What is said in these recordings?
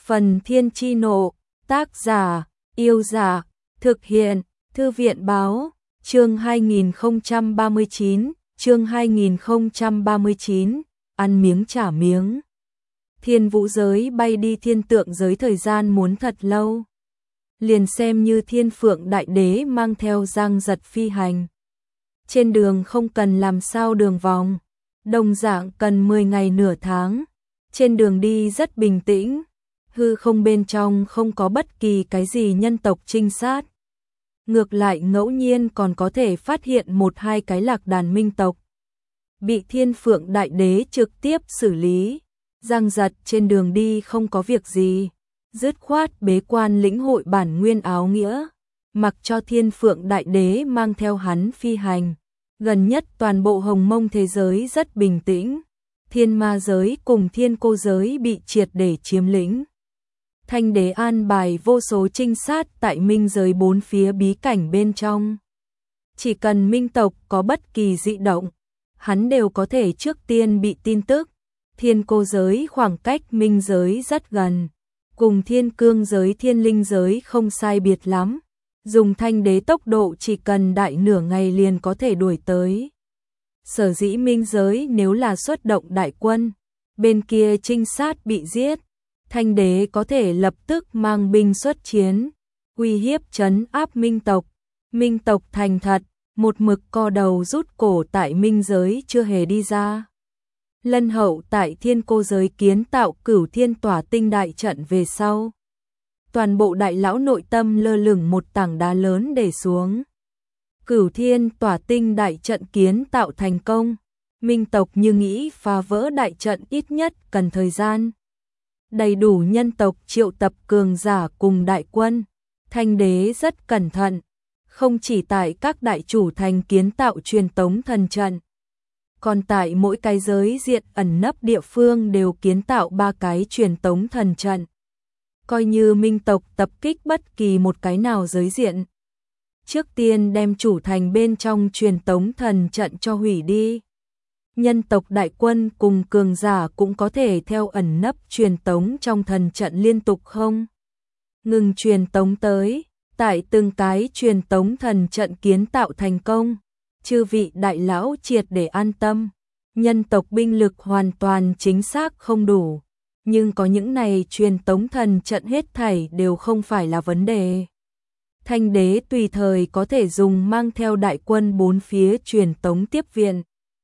Phần Thiên Chi Nộ, tác giả, Yêu Giả, thực hiện, Thư viện Báo, chương 2039, ăn miếng trả miếng. Thiên vũ giới bay đi thiên tượng giới thời gian muốn thật lâu. Liền xem như Thiên Phượng Đại Đế mang theo Giang Giật phi hành. Trên đường không cần làm sao đường vòng, đồng dạng cần 10 ngày nửa tháng. Trên đường đi rất bình tĩnh, hư không bên trong không có bất kỳ cái gì nhân tộc trinh sát. Ngược lại ngẫu nhiên còn có thể phát hiện một hai cái lạc đàn minh tộc. Bị Thiên Phượng Đại Đế trực tiếp xử lý. Giang Giật trên đường đi không có việc gì, dứt khoát bế quan lĩnh hội bản nguyên áo nghĩa, mặc cho Thiên Phượng Đại Đế mang theo hắn phi hành. Gần nhất toàn bộ hồng mông thế giới rất bình tĩnh, thiên ma giới cùng thiên cô giới bị triệt để chiếm lĩnh. Thanh Đế an bài vô số trinh sát tại minh giới bốn phía bí cảnh bên trong. Chỉ cần minh tộc có bất kỳ dị động, hắn đều có thể trước tiên bị tin tức. Thiên cô giới khoảng cách minh giới rất gần, cùng thiên cương giới thiên linh giới không sai biệt lắm. Dùng Thanh Đế tốc độ chỉ cần đại nửa ngày liền có thể đuổi tới. Sở dĩ minh giới nếu là xuất động đại quân, bên kia trinh sát bị giết, Thanh Đế có thể lập tức mang binh xuất chiến, uy hiếp trấn áp minh tộc. Minh tộc thành thật, một mực co đầu rút cổ tại minh giới chưa hề đi ra. Lân Hậu tại thiên cô giới kiến tạo Cửu Thiên Tỏa Tinh đại trận về sau, toàn bộ đại lão nội tâm lơ lửng một tảng đá lớn để xuống. Cửu Thiên Tỏa Tinh đại trận kiến tạo thành công, minh tộc như nghĩ phá vỡ đại trận ít nhất cần thời gian. Đầy đủ nhân tộc triệu tập cường giả cùng đại quân. Thanh Đế rất cẩn thận, không chỉ tại các đại chủ thành kiến tạo truyền tống thần trận, còn tại mỗi cái giới diện ẩn nấp địa phương đều kiến tạo 3 cái truyền tống thần trận. Coi như minh tộc tập kích bất kỳ một cái nào giới diện, trước tiên đem chủ thành bên trong truyền tống thần trận cho hủy đi. Nhân tộc đại quân cùng cường giả cũng có thể theo ẩn nấp truyền tống trong thần trận liên tục không ngừng truyền tống tới. Tại từng cái truyền tống thần trận kiến tạo thành công, chư vị đại lão triệt để an tâm. Nhân tộc binh lực hoàn toàn chính xác không đủ, nhưng có những này truyền tống thần trận hết thảy đều không phải là vấn đề. Thanh Đế tùy thời có thể dùng mang theo đại quân bốn phía truyền tống tiếp viện.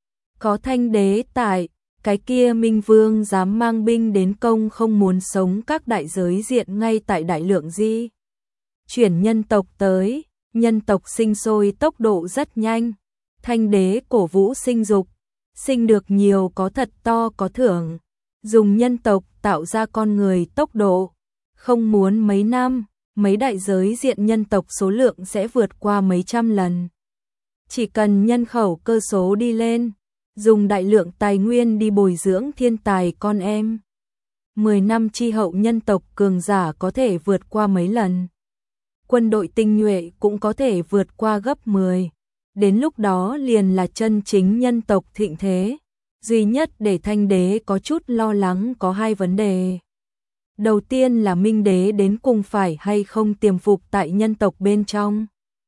Có Thanh Đế tại, cái kia Minh Vương dám mang binh đến công không muốn sống các đại giới diện ngay tại đại lượng di. Chuyển nhân tộc tới, nhân tộc sinh sôi tốc độ rất nhanh. Thanh Đế cổ vũ sinh dục, sinh được nhiều có thật to có thưởng. Dùng nhân tộc tạo ra con người tốc độ, không muốn mấy năm, mấy đại giới diện nhân tộc số lượng sẽ vượt qua mấy trăm lần. Chỉ cần nhân khẩu cơ số đi lên, dùng đại lượng tài nguyên đi bồi dưỡng thiên tài con em. 10 năm chi hậu nhân tộc cường giả có thể vượt qua mấy lần. Quân đội tinh nhuệ cũng có thể vượt qua gấp 10. Đến lúc đó liền là chân chính nhân tộc thịnh thế. Duy nhất để Thanh Đế có chút lo lắng có 2 vấn đề. Đầu tiên là Minh Đế đến cùng phải hay không tiềm phục tại nhân tộc bên trong.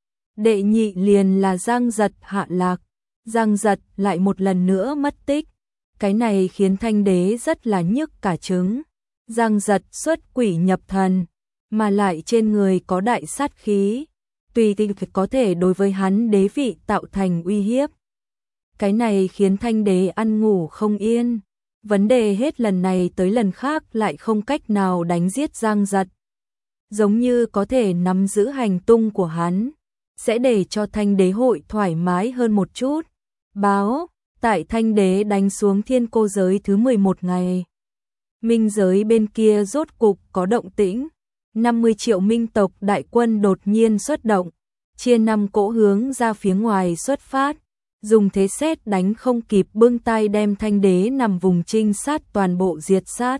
Đệ nhị liền là Giang Giật hạ lạc. Giang Giật lại một lần nữa mất tích. Cái này khiến Thanh Đế rất là nhức cả trứng. Giang Giật xuất quỷ nhập thần, mà lại trên người có đại sát khí, tùy tiện có thể đối với hắn đế vị tạo thành uy hiếp. Cái này khiến Thanh Đế ăn ngủ không yên. Vấn đề hết lần này tới lần khác lại không cách nào đánh giết Giang Giật. Giống như có thể nắm giữ hành tung của hắn, sẽ để cho Thanh Đế hội thoải mái hơn một chút. Báo, tại Thanh Đế đánh xuống thiên cô giới thứ 11 ngày. Minh giới bên kia rốt cục có động tĩnh. 50 triệu minh tộc đại quân đột nhiên xuất động, chia 5 cỗ hướng ra phía ngoài xuất phát, dùng thế sét đánh không kịp bưng tay đem Thanh Đế nằm vùng trinh sát toàn bộ diệt sát.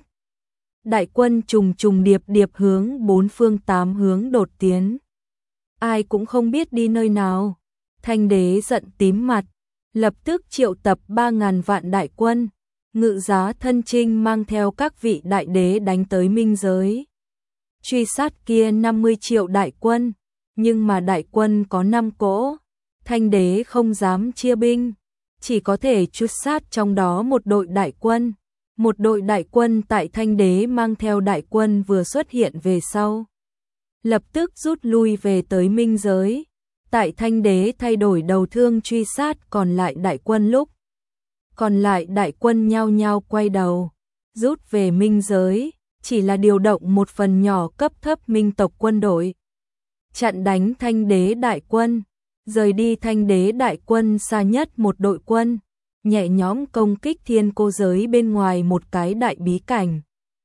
Đại quân trùng trùng điệp điệp hướng 4 phương 8 hướng đột tiến. Ai cũng không biết đi nơi nào. Thanh Đế giận tím mặt, lập tức triệu tập 3.000 vạn đại quân, Ngự giá thân trinh mang theo các vị đại đế đánh tới minh giới. Truy sát kia 50 triệu đại quân, nhưng mà đại quân có 5 cỗ, Thanh đế không dám chia binh, chỉ có thể truy sát trong đó một đội đại quân. Một đội đại quân tại Thanh đế mang theo đại quân vừa xuất hiện về sau, lập tức rút lui về tới minh giới. Tại Thanh đế thay đổi đầu thương truy sát còn lại đại quân lúc, còn lại đại quân nhao nhao quay đầu, rút về minh giới, chỉ là điều động một phần nhỏ cấp thấp minh tộc quân đội, chặn đánh Thanh đế đại quân, rời đi Thanh đế đại quân xa nhất một đội quân, nhẹ nhõm công kích thiên cô giới bên ngoài một cái đại bí cảnh,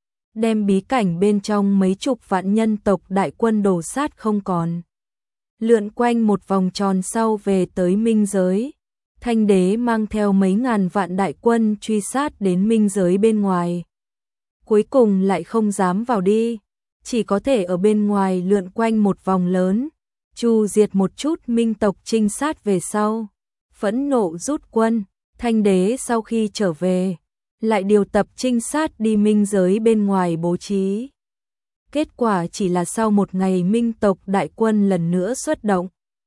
đem bí cảnh bên trong mấy chục vạn nhân tộc đại quân đổ sát không còn. Lượn quanh một vòng tròn sau về tới minh giới, Thanh đế mang theo mấy ngàn vạn đại quân truy sát đến minh giới bên ngoài. Cuối cùng lại không dám vào đi, chỉ có thể ở bên ngoài lượn quanh một vòng lớn, chu diệt một chút minh tộc trinh sát về sau. Phẫn nộ rút quân, Thanh đế sau khi trở về, lại điều tập trinh sát đi minh giới bên ngoài bố trí. Kết quả chỉ là sau một ngày minh tộc đại quân lần nữa xuất động,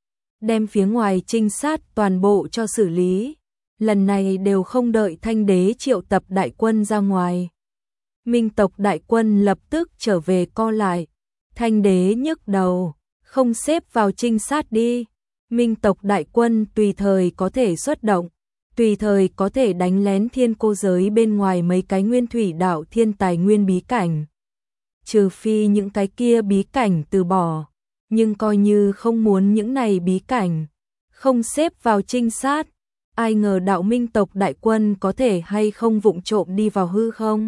đem phía ngoài trinh sát toàn bộ cho xử lý. Lần này đều không đợi Thanh đế triệu tập đại quân ra ngoài. Minh tộc đại quân lập tức trở về co lại. Thanh đế nhức đầu, không xếp vào trinh sát đi. Minh tộc đại quân tùy thời có thể xuất động, tùy thời có thể đánh lén thiên cô giới bên ngoài mấy cái nguyên thủy đạo thiên tài nguyên bí cảnh. Trừ phi những cái kia bí cảnh từ bỏ, nhưng coi như không muốn những này bí cảnh, không xếp vào trinh sát, ai ngờ đạo minh tộc đại quân có thể hay không vụng trộm đi vào hư không?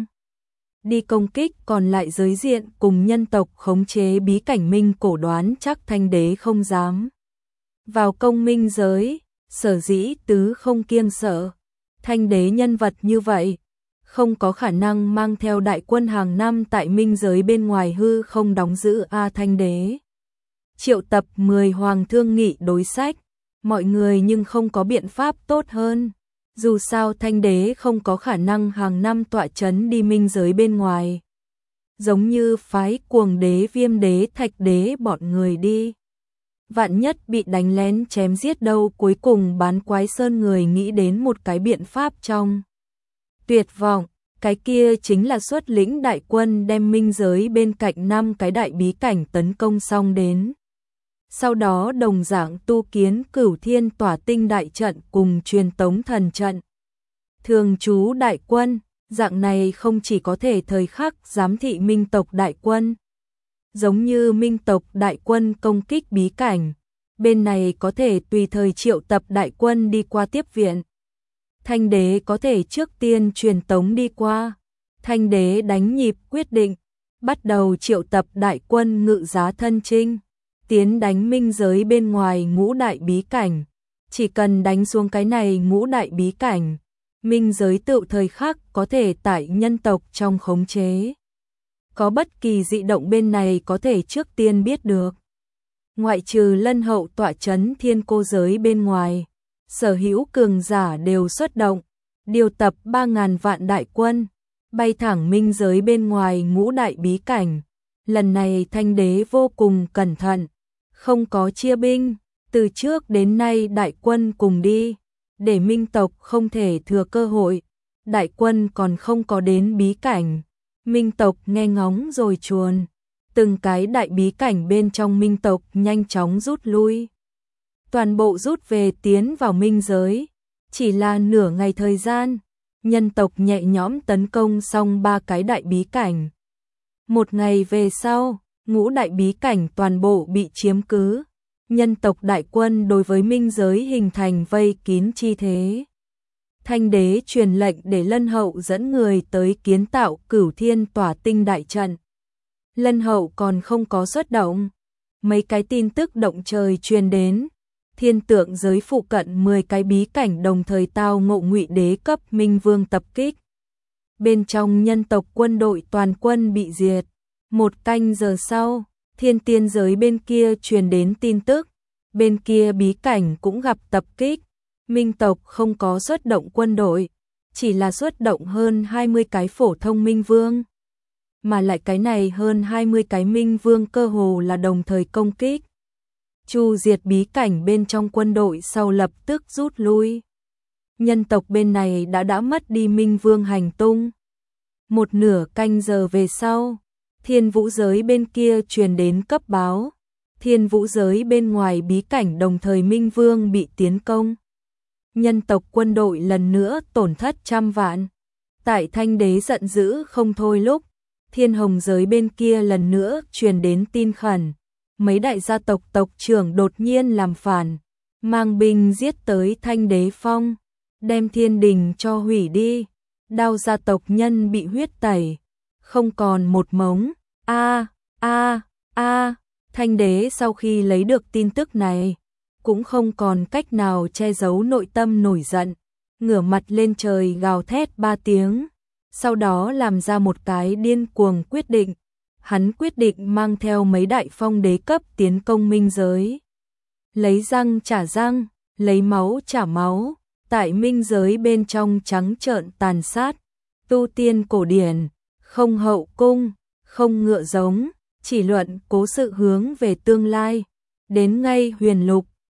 Đi công kích còn lại giới diện cùng nhân tộc khống chế bí cảnh minh cổ đoán chắc Thanh đế không dám vào công minh giới, sở dĩ tứ không kiêng sợ. Thanh đế nhân vật như vậy, không có khả năng mang theo đại quân hàng năm tại minh giới bên ngoài hư không đóng giữ Thanh đế triệu tập 10 hoàng thương nghị đối sách, mọi người nhưng không có biện pháp tốt hơn. Dù sao Thanh đế không có khả năng hàng năm tọa chấn đi minh giới bên ngoài. Giống như phái Cuồng đế, Viêm đế, Thạch đế bọn người đi. Vạn nhất bị đánh lén chém giết đâu. Cuối cùng Bán Quái Sơn người nghĩ đến một cái biện pháp trong tuyệt vọng, cái kia chính là xuất lĩnh đại quân đem minh giới bên cạnh 5 cái đại bí cảnh tấn công xong đến. Sau đó đồng dạng tu kiến Cửu Thiên Tỏa Tinh đại trận cùng Truyền Tống thần trận. Thường trú đại quân, dạng này không chỉ có thể thời khắc giám thị minh tộc đại quân, giống như minh tộc đại quân công kích bí cảnh, bên này có thể tùy thời triệu tập đại quân đi qua tiếp viện. Thanh đế có thể trước tiên truyền tống đi qua. Thanh đế đánh nhịp quyết định, bắt đầu triệu tập đại quân ngự giá thân trinh, tiến đánh minh giới bên ngoài ngũ đại bí cảnh. Chỉ cần đánh xuống cái này ngũ đại bí cảnh, minh giới tự thời khắc có thể tại nhân tộc trong khống chế. Có bất kỳ dị động bên này có thể trước tiên biết được. Ngoại trừ Lân Hậu tọa chấn thiên cô giới bên ngoài, sở hữu cường giả đều xuất động, điều tập 3.000 vạn đại quân, bay thẳng minh giới bên ngoài ngũ đại bí cảnh. Lần này Thanh đế vô cùng cẩn thận, không có chia binh, từ trước đến nay đại quân cùng đi, để minh tộc không thể thừa cơ hội. Đại quân còn không có đến bí cảnh, minh tộc nghe ngóng rồi chuồn, từng cái đại bí cảnh bên trong minh tộc nhanh chóng rút lui. Toàn bộ rút về tiến vào minh giới, chỉ là nửa ngày thời gian, nhân tộc nhẹ nhõm tấn công xong 3 cái đại bí cảnh. Một ngày về sau, ngũ đại bí cảnh toàn bộ bị chiếm cứ, nhân tộc đại quân đối với minh giới hình thành vây kín chi thế. Thanh đế truyền lệnh để Lân Hậu dẫn người tới kiến tạo Cửu Thiên Tỏa Tinh đại trận. Lân Hậu còn không có xuất động, mấy cái tin tức động trời truyền đến, thiên tượng giới phụ cận 10 cái bí cảnh đồng thời tao ngộ Ngụy đế cấp minh vương tập kích. Bên trong nhân tộc quân đội toàn quân bị diệt. 1 canh giờ sau, thiên tiên giới bên kia truyền đến tin tức, bên kia bí cảnh cũng gặp tập kích. Minh tộc không có xuất động quân đội, chỉ là xuất động hơn 20 cái phổ thông minh vương. Mà lại cái này hơn 20 cái minh vương cơ hồ là đồng thời công kích. Chu diệt bí cảnh bên trong quân đội sau lập tức rút lui. Nhân tộc bên này đã mất đi minh vương hành tung. Một nửa canh giờ về sau, thiên vũ giới bên kia truyền đến cấp báo. Thiên vũ giới bên ngoài bí cảnh đồng thời minh vương bị tiến công. Nhân tộc quân đội lần nữa tổn thất trăm vạn. Tại Thanh Đế giận dữ không thôi lúc, thiên hồng giới bên kia lần nữa truyền đến tin khẩn. Mấy đại gia tộc tộc trưởng đột nhiên làm phản, mang binh giết tới Thanh Đế Phong, đem thiên đình cho hủy đi. Đao gia tộc nhân bị huyết tẩy, không còn một mống. Thanh Đế sau khi lấy được tin tức này, cũng không còn cách nào che giấu nội tâm nổi giận, ngửa mặt lên trời gào thét 3 tiếng, sau đó làm ra một cái điên cuồng quyết định. Hắn quyết định mang theo mấy đại phong đế cấp tiến công minh giới. Lấy răng trả răng, lấy máu trả máu, tại minh giới bên trong trắng trợn tàn sát, tu tiên cổ điển, không hậu cung, không ngựa giống, chỉ luận cố sự hướng về tương lai. Đến ngay huyền lục,